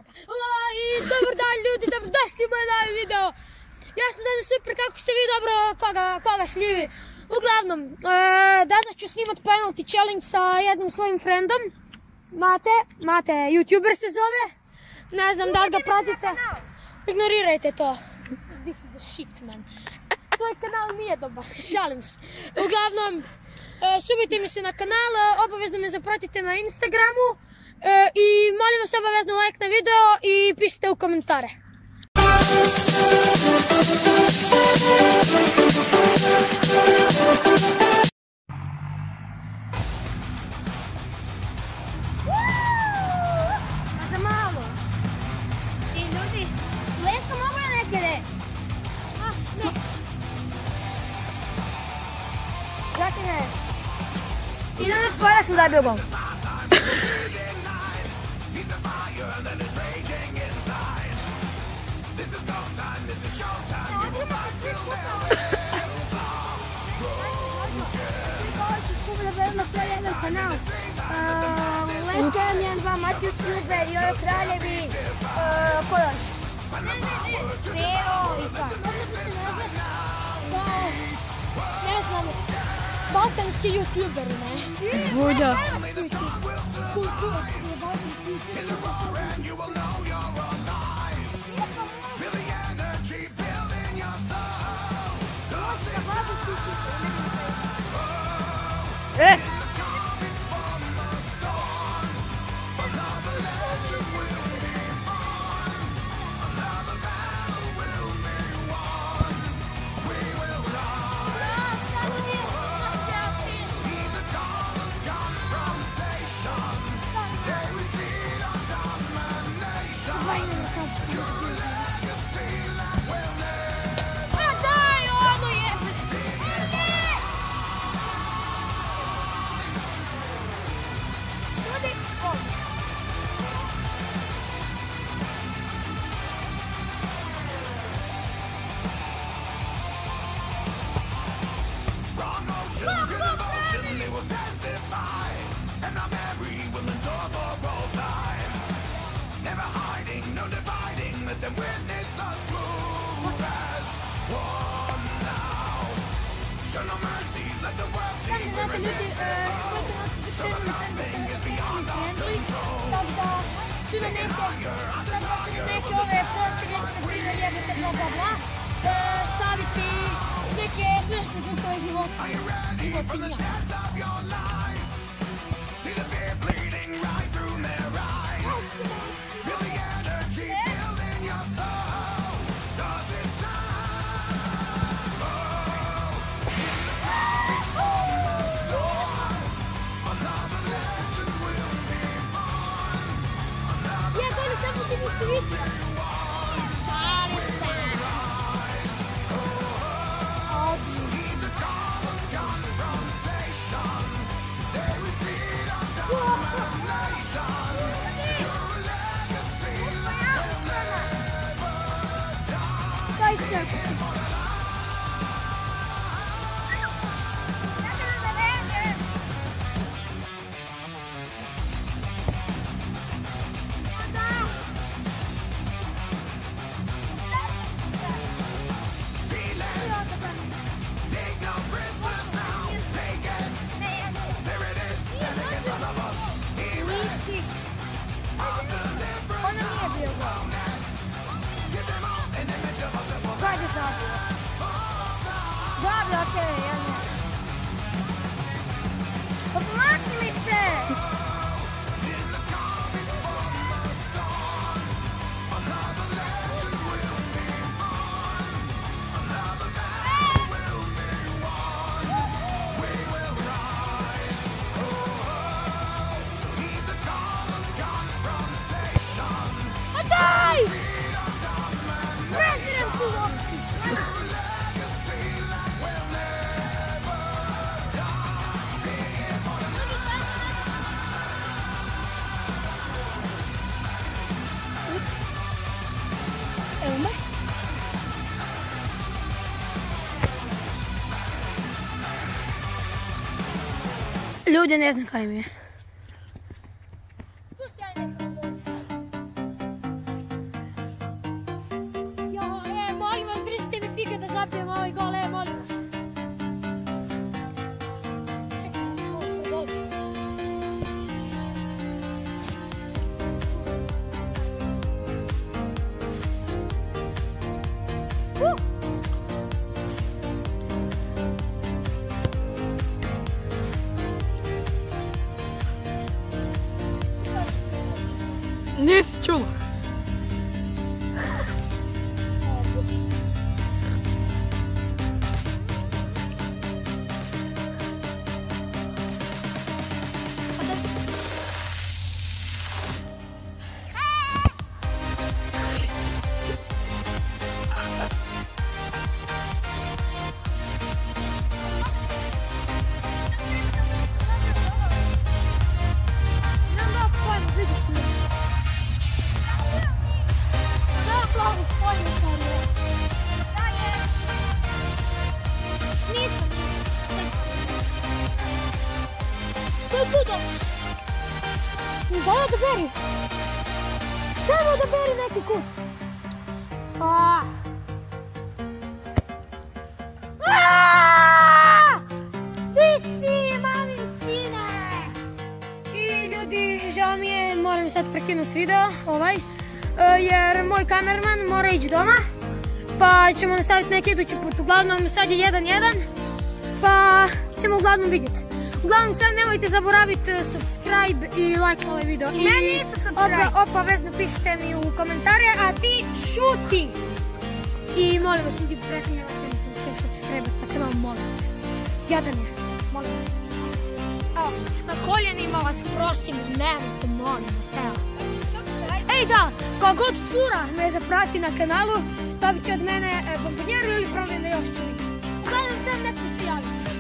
I dobar dan ljudi, dobrodošli u moj novi video. Ja sam danas super, kako ste vi dobro, koga šljivi. Uglavnom, danas ću snimat penalty challenge sa jednim svojim friendom. Mate, YouTuber se zove. Ne znam da li ga pratite. Ignorirajte to. This is a shit, man. Tvoj kanal nije dobar, šalim se. Uglavnom, subite mi se na kanal, obavezno me zapratite na Instagramu. I molim vas obavezno like na video i pišite u komentare. A za malo. I ljudi, lesko mogu na neke reći? Ne. Zaki ne. I da nas skoro sam dobio gol. Lesko je 1-2, Matijus Ljuber, Jojo Kraljevi, ko još? Nero i pa. Ne znam, balkanski YouTuber, ne? Vulja. Ću na neke ove proste riječi, na primjer jebete bla bla bla, staviti neke smešne zvukove životinja. Dobro, okej, ja ne. Pa pomakni mi se! Ljudi, ne znam kaj mi je. zabijemo ovaj gol, molim vas. Nisi čula. Daj da beri. Samo da beri neki kut. Ti si, mamin sine. I ljudi, žao mi je, moram sad prekinuti video, jer moj kamerman mora ići doma. Pa ćemo nastaviti neki idući put. Uglavnom, sad je 1-1. Pa ćemo uglavnom vidjeti. Uglavnom sad nemojte zaboraviti subscribe i like ovaj video. I meni isto subscribe. Obavezno pišite mi u komentare, a ti šuti. I molim vas ljudi, prekinje vas nemojte subscribe na kanal, molim vas. Jadan je, molim vas. Evo, na koljenima vas prosim, nemojte, molim vas, evo. Ej da, ko god cura me zaprati na kanalu, dobit će od mene bombonjeru ili problem da još čuli. Uglavnom sad neko se javi.